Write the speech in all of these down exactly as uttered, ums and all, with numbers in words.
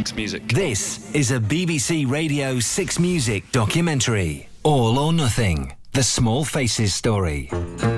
Six Music. This is a B B C Radio Six Music documentary. All or Nothing. The Small Faces story.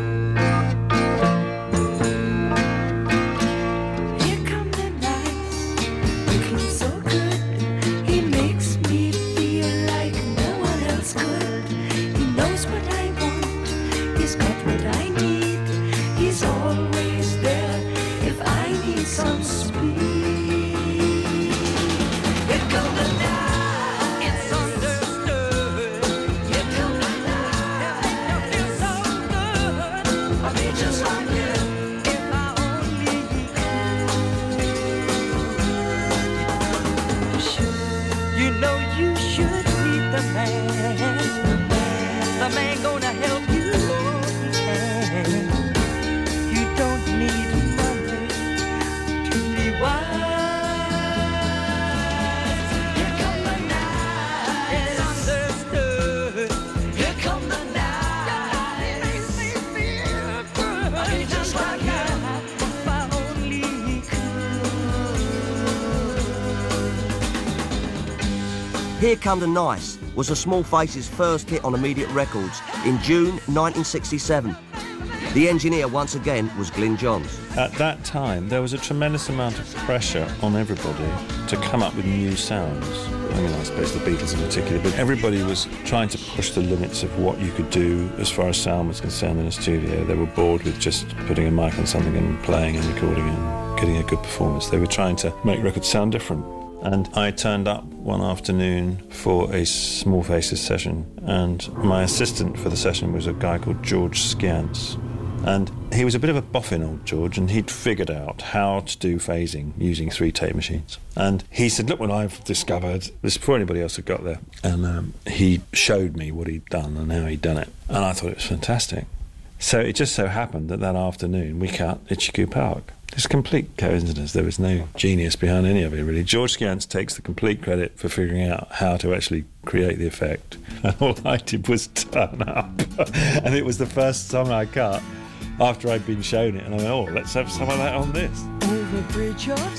Here Come the Nice was the Small Faces' first hit on Immediate Records in June nineteen sixty-seven. The engineer, once again, was Glyn Johns. At that time, there was a tremendous amount of pressure on everybody to come up with new sounds. I mean, I suppose the Beatles in particular, but everybody was trying to push the limits of what you could do as far as sound was concerned in a studio. They were bored with just putting a mic on something and playing and recording and getting a good performance. They were trying to make records sound different. And I turned up one afternoon for a Small Faces session, and my assistant for the session was a guy called George Skiance. And he was a bit of a boffin, old George, and he'd figured out how to do phasing using three tape machines. And he said, look what I've discovered. This is before anybody else had got there. And um, he showed me what he'd done and how he'd done it. And I thought it was fantastic. So it just so happened that that afternoon we cut Itchy Park. It's a complete coincidence. There was no genius behind any of it, really. George Skiance takes the complete credit for figuring out how to actually create the effect. And all I did was turn up. And it was the first song I cut after I'd been shown it. And I went, oh, let's have some of that on this. Over bridge of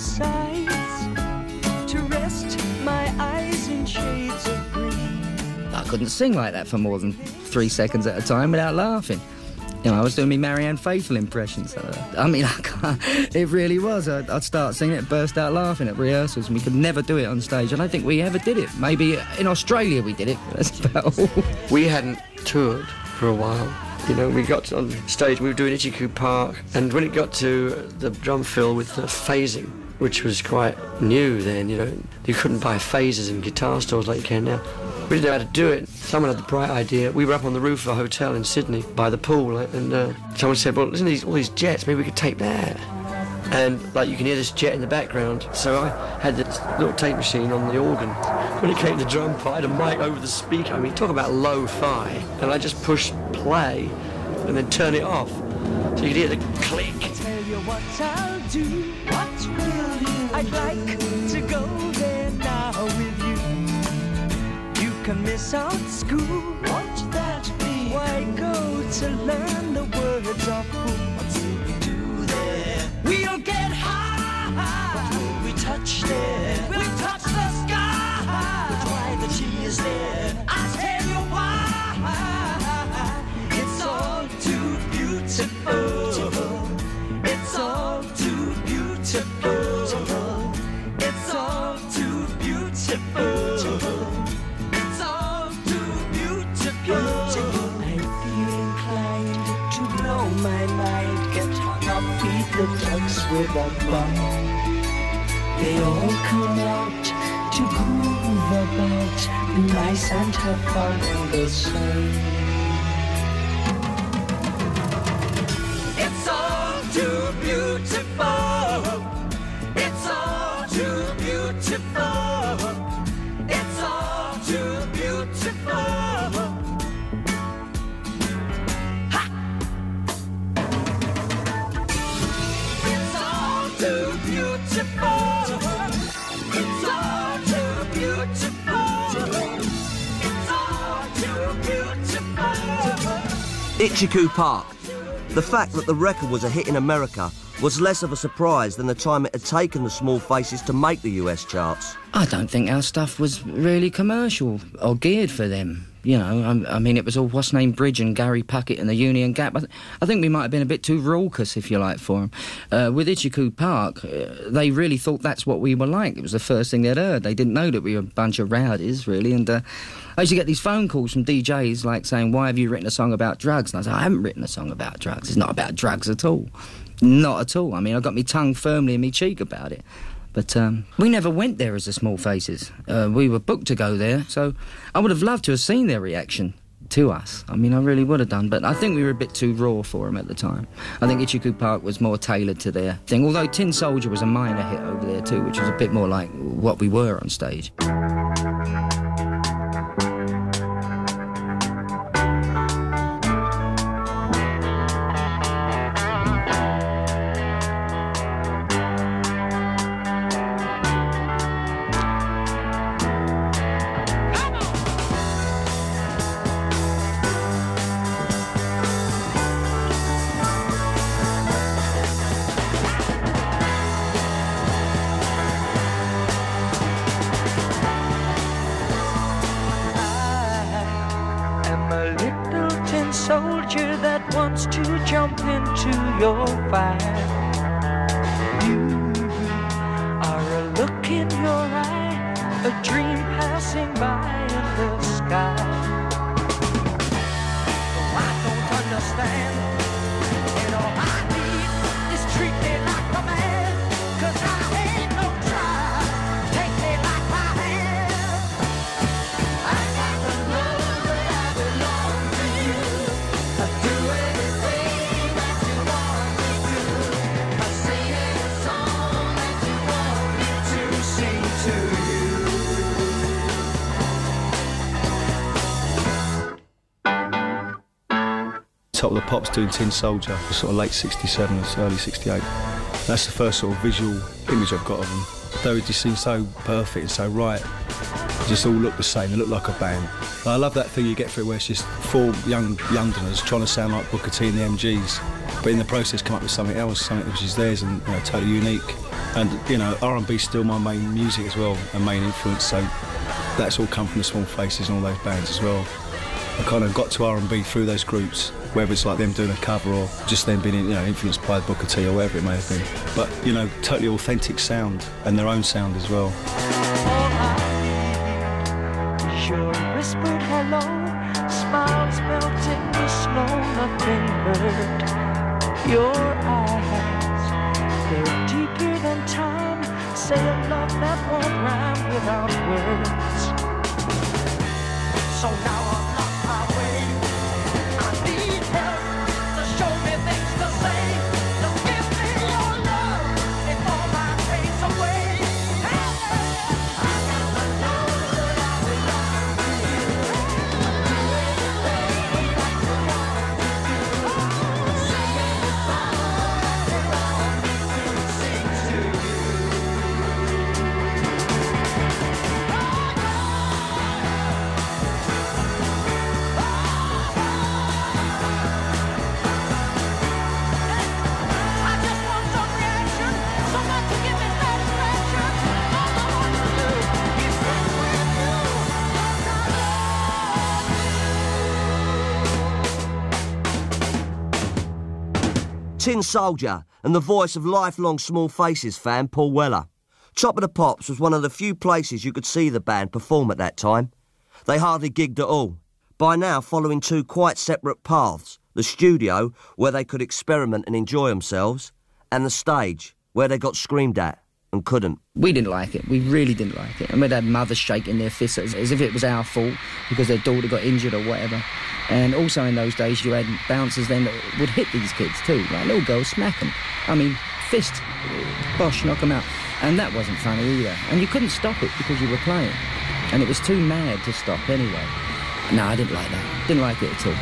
sights, to rest my eyes in shades of green. I couldn't sing like that for more than three seconds at a time without laughing. You know, I was doing me Marianne Faithfull impressions. I mean, I can't, it really was. I'd, I'd start singing it, burst out laughing at rehearsals, and we could never do it on stage. I don't think we ever did it. Maybe in Australia we did it, but that's about all. We hadn't toured for a while. You know, we got on stage, we were doing Itchy Park, and when it got to the drum fill with the phasing, which was quite new then, you know, you couldn't buy phasers in guitar stores like you can now. We didn't know how to do it. Someone had the bright idea. We were up on the roof of a hotel in Sydney by the pool, and uh, someone said, well, listen to these, all these jets, maybe we could tape that. And, like, you can hear this jet in the background. So I had this little tape machine on the organ. When it came to the drum part, I had a mic over the speaker. I mean, talk about lo-fi. And I just pushed play and then turn it off. So you could hear the click. I'll tell you what I'll do, what will you? I'd like to go there now with you. You can miss out school, won't that be? Why go to learn the words of who? What will we do there? We'll get high. What will we touch there? We'll touch the sky. We'll try the cheese there. I'll tell you why. It's all too beautiful. It's all too beautiful. It's all too beautiful. It's all too beautiful. I feel inclined to blow my mind, get hung up, beat the ducks with a bun. They all come out to groove about, be nice and have fun in the sun. It's all too beautiful. It's all too beautiful. It's all too beautiful. Ha! It's all too beautiful. It's all too beautiful. It's all too beautiful. Itchy Park. The fact that the record was a hit in America was less of a surprise than the time it had taken the Small Faces to make the U S charts. I don't think our stuff was really commercial or geared for them. You know, I, I mean, it was all What's Name Bridge and Gary Puckett and the Union Gap. I, th- I think we might have been a bit too raucous, if you like, for them. Uh, with Itchycoo Park, uh, they really thought that's what we were like. It was the first thing they'd heard. They didn't know that we were a bunch of rowdies, really. And uh, I used to get these phone calls from D Js, like, saying, why have you written a song about drugs? And I said, I haven't written a song about drugs. It's not about drugs at all. Not at all. I mean, I got my tongue firmly in my cheek about it. But um, we never went there as the Small Faces. Uh, we were booked to go there, so I would have loved to have seen their reaction to us. I mean, I really would have done, but I think we were a bit too raw for them at the time. I think Itchycoo Park was more tailored to their thing, although Tin Soldier was a minor hit over there too, which was a bit more like what we were on stage. Soldier that wants to jump into your fire. You are a look in your eye, a dream passing by in the sky. Oh, I don't understand, and all I need is treat me like a man, 'cause I ain't no child, take me like I am. I got to know that I belong to you. I do everything that you want me to. I sing every song that you want me to sing to you. Top of the Pops doing Tin Soldier, sort of late sixty-seven or early sixty-eight. That's the first sort of visual image I've got of them. They just seem so perfect and so right. They just all look the same, they look like a band. I love that thing you get through where it's just four young Londoners trying to sound like Booker T and the M Gs, but in the process come up with something else, something which is theirs and, you know, totally unique. And, you know, R and B's still my main music as well, and main influence, so that's all come from the Small Faces and all those bands as well. I kind of got to R and B through those groups, whether it's like them doing a cover or just them being, you know, influenced by Booker T or whatever it may have been. But, you know, totally authentic sound and their own sound as well. Your whispered hello, smiles melting the snow, nothing hurt. Your eyes, they're deeper than time, say a love that won't rhyme without words. So now I'm lost my way, I need help to show me things to say. Just give me your love before my pain's away. Hey, I got to know that I belong to you. Do anything that you want me to. Sing every song that you want me to sing to you. I just want some reaction, someone to give me satisfaction. All I want to do is sit with you. Tin Soldier and the voice of lifelong Small Faces fan Paul Weller. Top of the Pops was one of the few places you could see the band perform at that time. They hardly gigged at all, by now following two quite separate paths: the studio, where they could experiment and enjoy themselves, and the stage, where they got screamed at and couldn't. We didn't like it. We really didn't like it. And we'd had mothers shaking their fists as, as if it was our fault because their daughter got injured or whatever. And also in those days you had bouncers then that would hit these kids too. Like little girls smack them. I mean, fist, bosh, knock them out. And that wasn't funny either. And you couldn't stop it because you were playing. And it was too mad to stop anyway. No, I didn't like that. Didn't like it at all.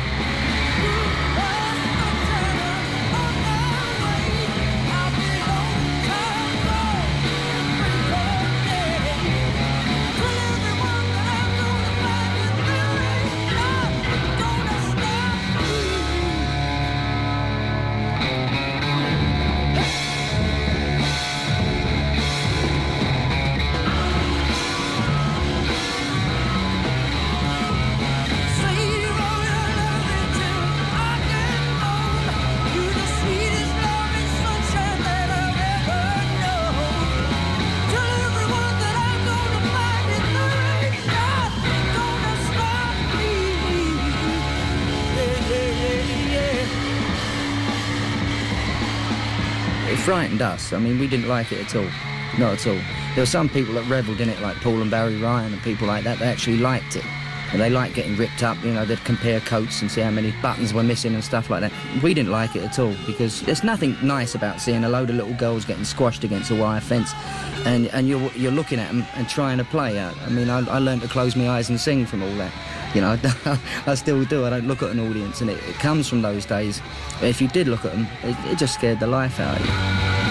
frightened us. I mean, we didn't like it at all. Not at all. There were some people that revelled in it, like Paul and Barry Ryan and people like that. They actually liked it. And they liked getting ripped up, you know, they'd compare coats and see how many buttons were missing and stuff like that. We didn't like it at all, because there's nothing nice about seeing a load of little girls getting squashed against a wire fence and, and you're, you're looking at them and trying to play. I mean, I, I learned to close my eyes and sing from all that. You know, I still do. I don't look at an audience, and it, it comes from those days. But if you did look at them, it, it just scared the life out of you.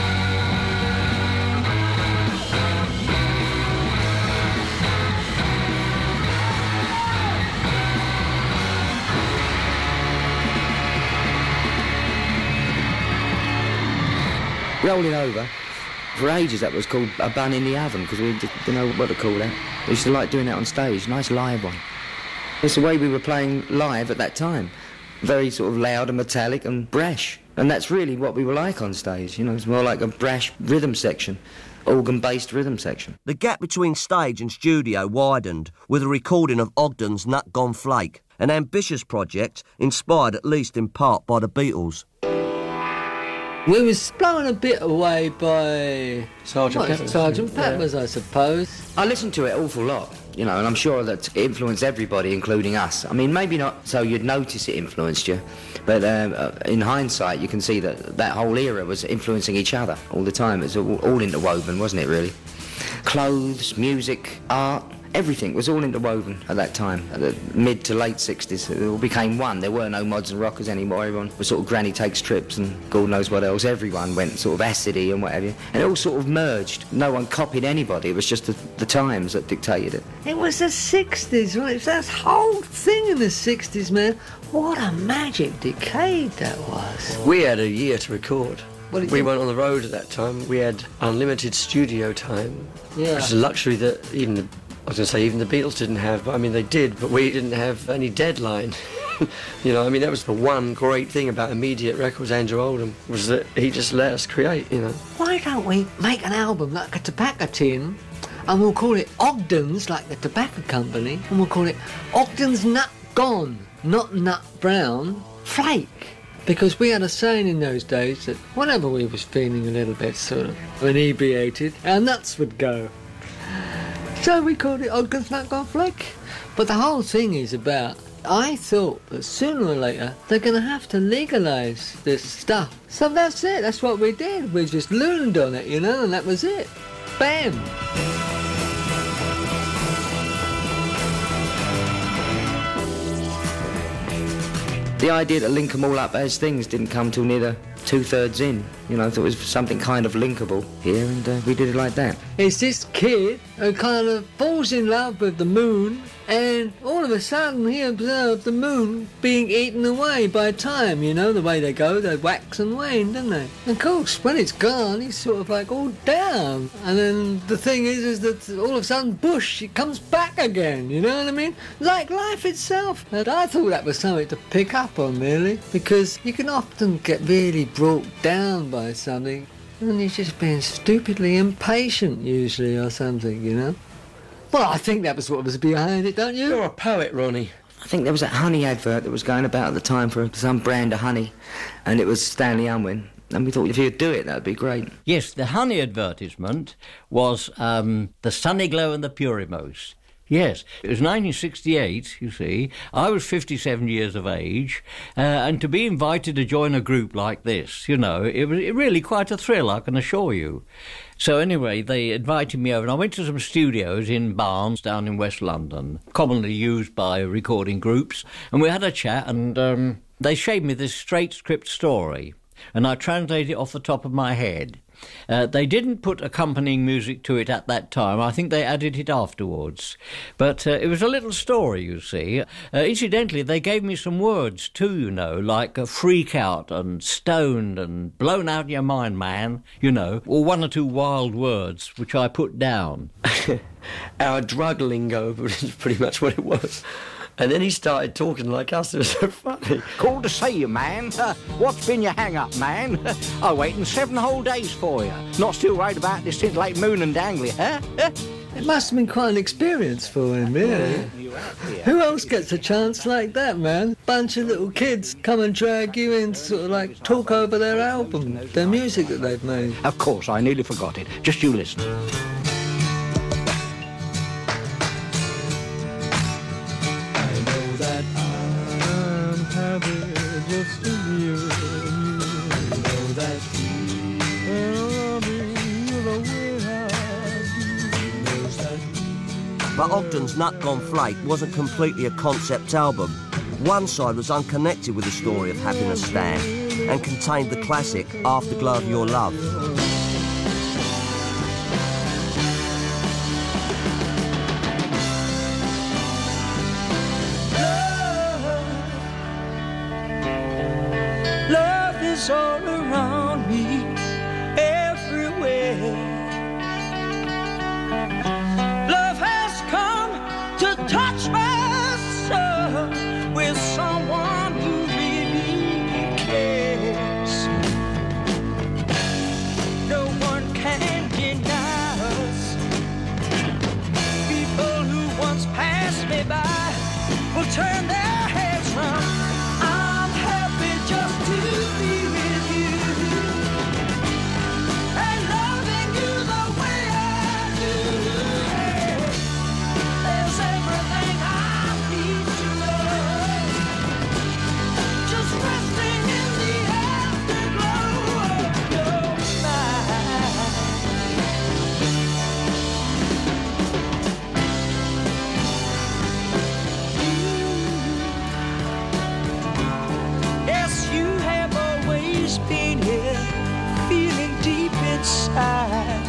Rolling Over, for ages that was called a bun in the oven, because we didn't know what to call that. We used to like doing that on stage, nice live one. It's the way we were playing live at that time. Very sort of loud and metallic and brash. And that's really what we were like on stage, you know, it's more like a brash rhythm section, organ-based rhythm section. The gap between stage and studio widened with a recording of Ogden's Nut Gone Flake, an ambitious project inspired at least in part by the Beatles. We was blown a bit away by Sergeant Pepper's. Sergeant Pepper's, yeah. I suppose. I listened to it an awful lot, you know, and I'm sure that it influenced everybody, including us. I mean, maybe not so you'd notice it influenced you, but um, uh, in hindsight, you can see that that whole era was influencing each other all the time. It was all, all interwoven, wasn't it, really? Clothes, music, art, everything was all interwoven at that time, at the mid to late sixties. It all became one. There were no mods and rockers anymore. Everyone was sort of Granny Takes Trips and God knows what else. Everyone went sort of acidy and whatever. And it all sort of merged. No one copied anybody. It was just the, the times that dictated it. It was the sixties, right? It was that whole thing in the sixties, man. What a magic decade that was. We had a year to record. What did we you... went on the road at that time. We had unlimited studio time. Yeah. Which is a luxury that even the I was going to say even the Beatles didn't have, but I mean they did, but we didn't have any deadline. You know, I mean that was the one great thing about Immediate Records, Andrew Oldham, was that he just let us create, you know. Why don't we make an album like a tobacco tin, and we'll call it Ogden's, like the tobacco company, and we'll call it Ogden's Nut Gone, not Nut Brown, Flake. Because we had a saying in those days that whenever we was feeling a little bit sort of inebriated, our nuts would go. So we called it Ogden's Nut Gone Flake. But the whole thing is about, I thought that sooner or later they're going to have to legalise this stuff. So that's it, that's what we did. We just learned on it, you know, and that was it. Bam! The idea to link them all up as things didn't come till near the two-thirds in. You know, there was something kind of linkable here, and uh, we did it like that. It's this kid who kind of falls in love with the moon, and all of a sudden he observed the moon being eaten away by time, you know, the way they go, they wax and wane, don't they? And of course, when it's gone, he's sort of like all down. And then the thing is, is that all of a sudden, bush, it comes back again, you know what I mean? Like life itself. And I thought that was something to pick up on, really, because you can often get really brought down by something, and you're just being stupidly impatient, usually, or something, you know? Well, I think that was what was behind it, don't you? You're a poet, Ronnie. I think there was that honey advert that was going about at the time for some brand of honey, and it was Stanley Unwin. And we thought if you'd do it, that'd be great. Yes, the honey advertisement was um, the Sunny Glow and the Purimose. Yes, it was nineteen sixty-eight, you see. I was fifty-seven years of age, uh, and to be invited to join a group like this, you know, it was really quite a thrill, I can assure you. So anyway, they invited me over, and I went to some studios in Barnes, down in West London, commonly used by recording groups, and we had a chat, and um, they showed me this straight script story, and I translated it off the top of my head. Uh, they didn't put accompanying music to it at that time. I think they added it afterwards. But uh, it was a little story, you see. Uh, incidentally, they gave me some words too, you know, like uh, freak out and stoned and blown out of your mind, man, you know, or one or two wild words, which I put down. Our drug lingo was pretty much what it was. And then he started talking like us. It was so funny. Called to see you, man. Uh, what's been your hang-up, man? I waited seven whole days for you. Not still worried about this scintillating moon and dangly, huh? It must have been quite an experience for him, really. Who else gets a chance like that, man? Bunch of little kids come and drag you in to sort of like talk over their album, their music that they've made. Of course, I nearly forgot it. Just you listen. But Ogden's Nut Gone Flake wasn't completely a concept album. One side was unconnected with the story of Happiness Stan and contained the classic Afterglow of Your Love. Love, love is all around me, everywhere. Touch my soul with someone who really cares. No one can deny us. People who once passed me by will turn their heads round. I'm happy just to be with you and loving you the way I do. There's everything I need to know. Just resting in the afterglow of your smile. Yes, you have always been here, feeling deep inside.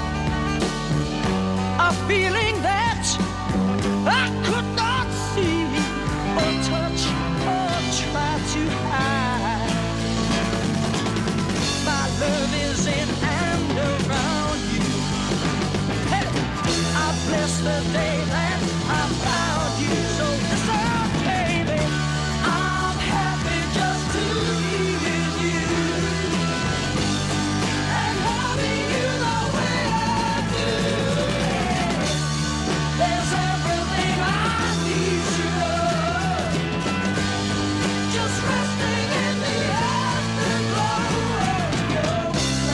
A feeling that I could not see or touch or try to hide. My love is in and around you. Hey, I bless the day that I found you. So listen, baby, I'm happy just to be with you and loving you the way I do. There's everything I need to know. Just resting in the afterglow of your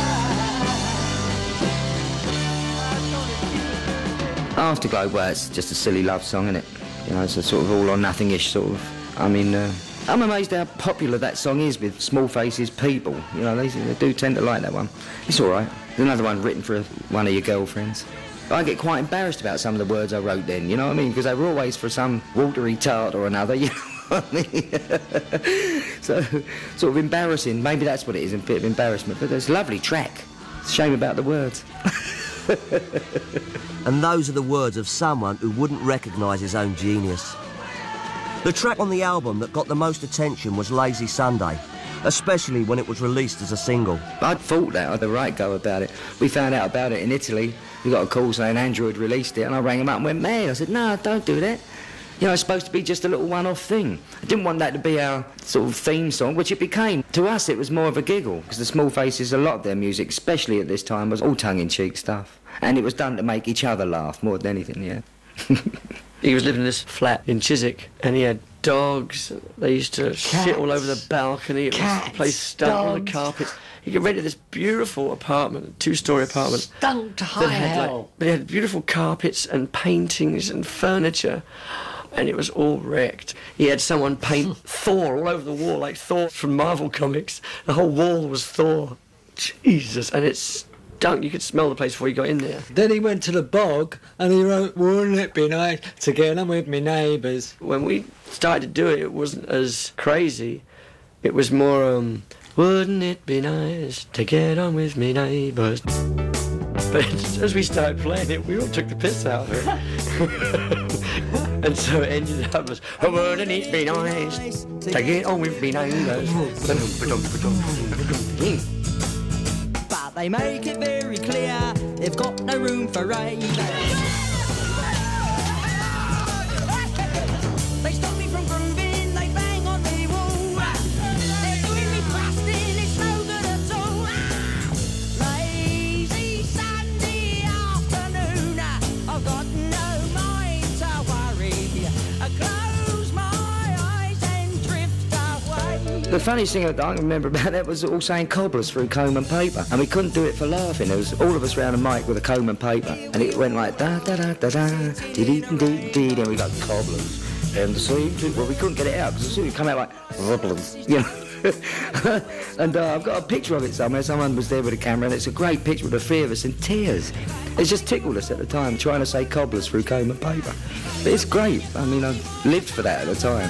light. Afterglow, well, it's just a silly love song, isn't it? You know, it's a sort of all or nothing-ish sort of. I mean, uh, I'm amazed how popular that song is with Small Faces people. You know, they, they do tend to like that one. It's all right. There's another one written for one of your girlfriends. I get quite embarrassed about some of the words I wrote then, you know what I mean? Because they were always for some watery tart or another, you know what I mean? So, sort of embarrassing. Maybe that's what it is, a bit of embarrassment. But it's a lovely track. It's a shame about the words. And those are the words of someone who wouldn't recognise his own genius. The track on the album that got the most attention was Lazy Sunday, especially when it was released as a single. I'd thought that, I had the right go about it. We found out about it in Italy. We got a call saying Andrew had released it, and I rang him up and went, man, I said, no, don't do that. You know, it's supposed to be just a little one-off thing. I didn't want that to be our sort of theme song, which it became. To us, it was more of a giggle, because the Small Faces, a lot of their music, especially at this time, was all tongue-in-cheek stuff. And it was done to make each other laugh more than anything, yeah. He was living in this flat in Chiswick, and he had dogs. They used to Cats. shit all over the balcony. It Cats, was the place stunk on the dogs. carpets. He could rented this beautiful apartment, a two-storey apartment. Stunk to high that had, like, hell. but it had beautiful carpets and paintings and furniture, and it was all wrecked. He had someone paint Thor all over the wall, like Thor from Marvel Comics. The whole wall was Thor. Jesus, and it's stunk. You could smell the place before you got in there. Then he went to the bog and he wrote, wouldn't it be nice to get on with me neighbours? When we started to do it, it wasn't as crazy. It was more, um, wouldn't it be nice to get on with me neighbours? But as we started playing it, we all took the piss out of it. And so it ended up as, wouldn't it be nice to get on with me neighbours? But they make it very clear they've got no room for ravers. They stop me from grooving, they bang on the wall. They're doing me busting, it's no good at all. Lazy Sunday afternoon, I've got no mind to worry. A The funniest thing that I can remember about that was all saying cobblers through comb and paper, and we couldn't do it for laughing. There was all of us round the mic with a comb and paper, and it went like da da da da da dee dee dee dee, and we got cobblers. And the well, we couldn't get it out because as soon as it come out like cobblers, you know. And uh, I've got a picture of it somewhere. Someone was there with a camera, and it's a great picture of the three of us in tears. It just tickled us at the time, trying to say cobblers through comb and paper. But it's great. I mean, I lived for that at the time.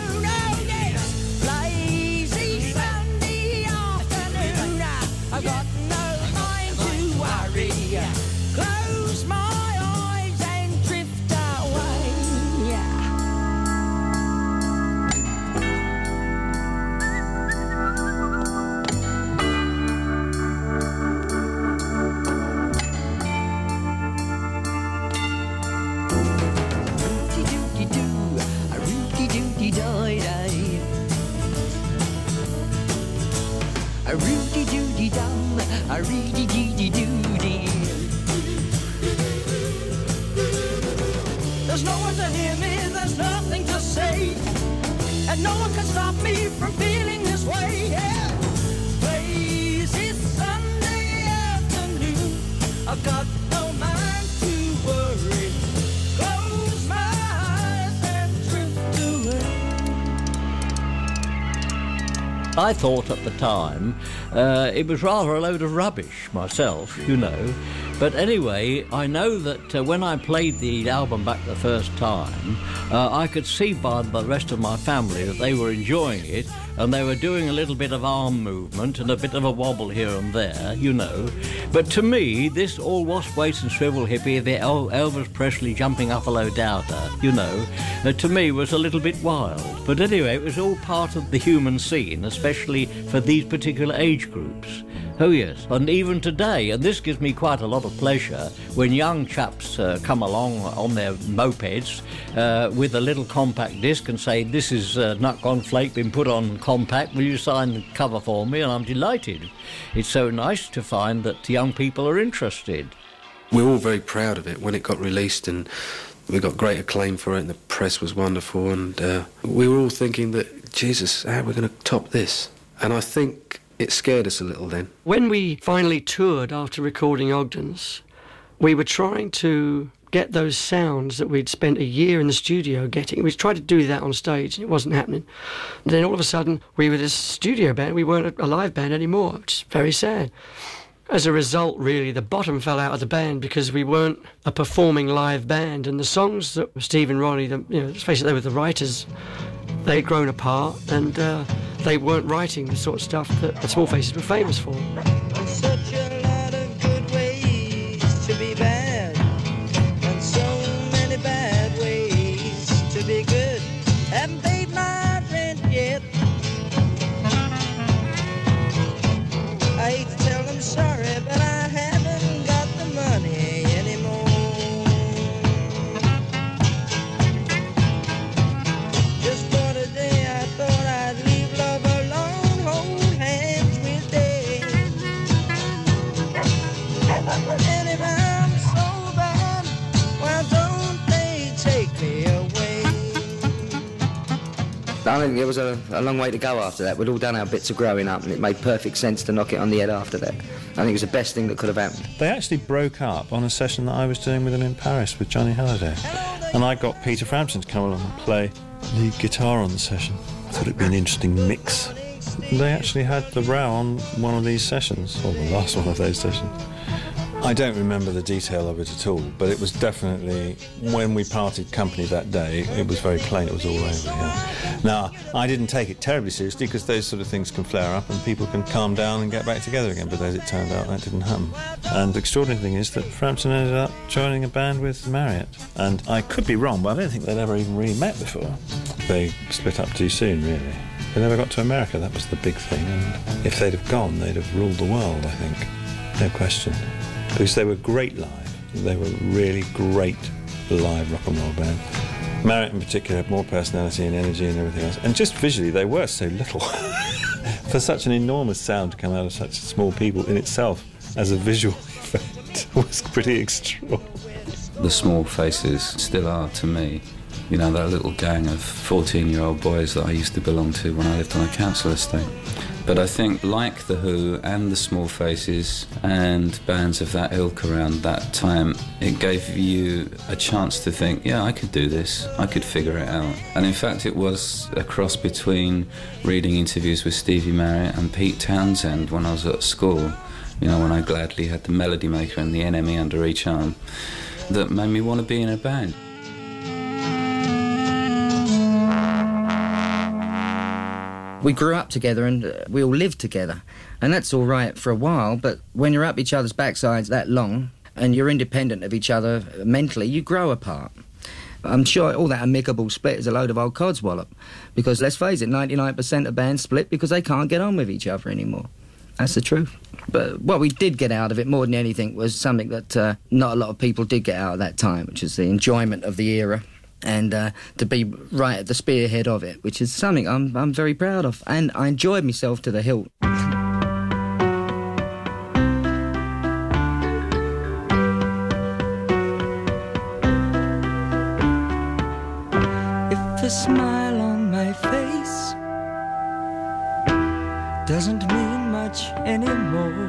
There's no one to hear me, there's nothing to say, and no one can stop me from feeling this way, yeah. Lazy Sunday afternoon, I've got no mind to worry. Close my eyes and drift away. I thought at the time uh, it was rather a load of rubbish myself, you know. But anyway, I know that uh, when I played the album back the first time, uh, I could see by the rest of my family that they were enjoying it, and they were doing a little bit of arm movement and a bit of a wobble here and there, you know. But to me, this all wash, waste and swivel hippie, the El- Elvis Presley jumping up a low doubter, you know, uh, to me was a little bit wild. But anyway, it was all part of the human scene, especially for these particular age groups. Oh yes, and even today, and this gives me quite a lot of pleasure, when young chaps uh, come along on their mopeds uh, with a little compact disc and say, this is uh, Nut Gone Flake, been put on compact, will you sign the cover for me? And I'm delighted. It's so nice to find that young people are interested. We're all very proud of it when it got released, and we got great acclaim for it, and the press was wonderful, and uh, we were all thinking that, Jesus, how are we going to top this? And I think it scared us a little then. When we finally toured after recording Ogden's, we were trying to get those sounds that we'd spent a year in the studio getting. We tried to do that on stage, and it wasn't happening. And then all of a sudden, we were this studio band. We weren't a live band anymore, which is very sad. As a result, really, the bottom fell out of the band because we weren't a performing live band. And the songs that Steve and Ronnie, the, you know, let's face it, they were the writers. They'd grown apart, and uh, they weren't writing the sort of stuff that the Small Faces were famous for. Such a lot of good ways to be bad, and so many bad ways to be good. Haven't paid my rent yet. I hate to tell them sorry, but I haven't got the money anymore. Just for today, I thought I'd leave love alone, hold hands with death. And if I'm so bad, why don't they take me away? I think there was a, a long way to go after that. We'd all done our bits of growing up, and it made perfect sense to knock it on the head after that. I think it was the best thing that could have happened. They actually broke up on a session that I was doing with them in Paris with Johnny Halliday. And I got Peter Frampton to come along and play lead guitar on the session. I thought it'd be an interesting mix. They actually had the row on one of these sessions, or the last one of those sessions. I don't remember the detail of it at all, but it was definitely, when we parted company that day, it was very plain it was all over. Yeah. Now, I didn't take it terribly seriously because those sort of things can flare up and people can calm down and get back together again, but as it turned out, that didn't happen. And the extraordinary thing is that Frampton ended up joining a band with Marriott. And I could be wrong, but I don't think they'd ever even really met before. They split up too soon, really. They never got to America, that was the big thing, and if they'd have gone, they'd have ruled the world, I think. No question. Because they were great live. They were really great live rock and roll band. Marriott in particular had more personality and energy and everything else. And just visually, they were so little. For such an enormous sound to come out of such small people in itself, as a visual effect, was pretty extraordinary. The Small Faces still are, to me, You know, that little gang of fourteen-year-old boys that I used to belong to when I lived on a council estate. But I think, like The Who and the Small Faces and bands of that ilk around that time, it gave you a chance to think, yeah, I could do this, I could figure it out. And in fact, it was a cross between reading interviews with Stevie Marriott and Pete Townsend when I was at school, you know, when I gladly had the Melody Maker and the N M E under each arm, that made me want to be in a band. We grew up together and uh, we all lived together. And that's all right for a while, but when you're up each other's backsides that long and you're independent of each other mentally, you grow apart. I'm sure all that amicable split is a load of old codswallop. Because, let's face it, ninety-nine percent of bands split because they can't get on with each other anymore. That's the truth. But what we did get out of it more than anything was something that uh, not a lot of people did get out at that time, which is the enjoyment of the era. And uh, to be right at the spearhead of it, which is something I'm I'm very proud of. And I enjoyed myself to the hilt. If the smile on my face doesn't mean much anymore,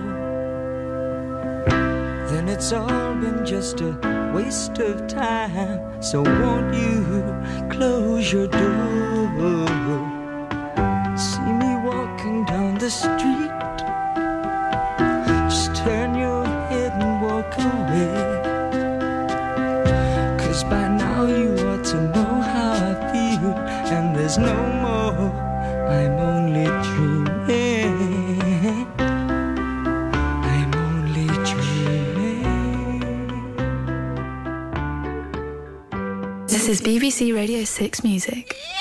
then it's all been just a waste of time. So won't you close your door? See me walking down the street, just turn your head and walk away. Cause by now you ought to know how I feel, and there's no more, I'm only dreaming, I'm only dreaming. This is B B C Radio six Music.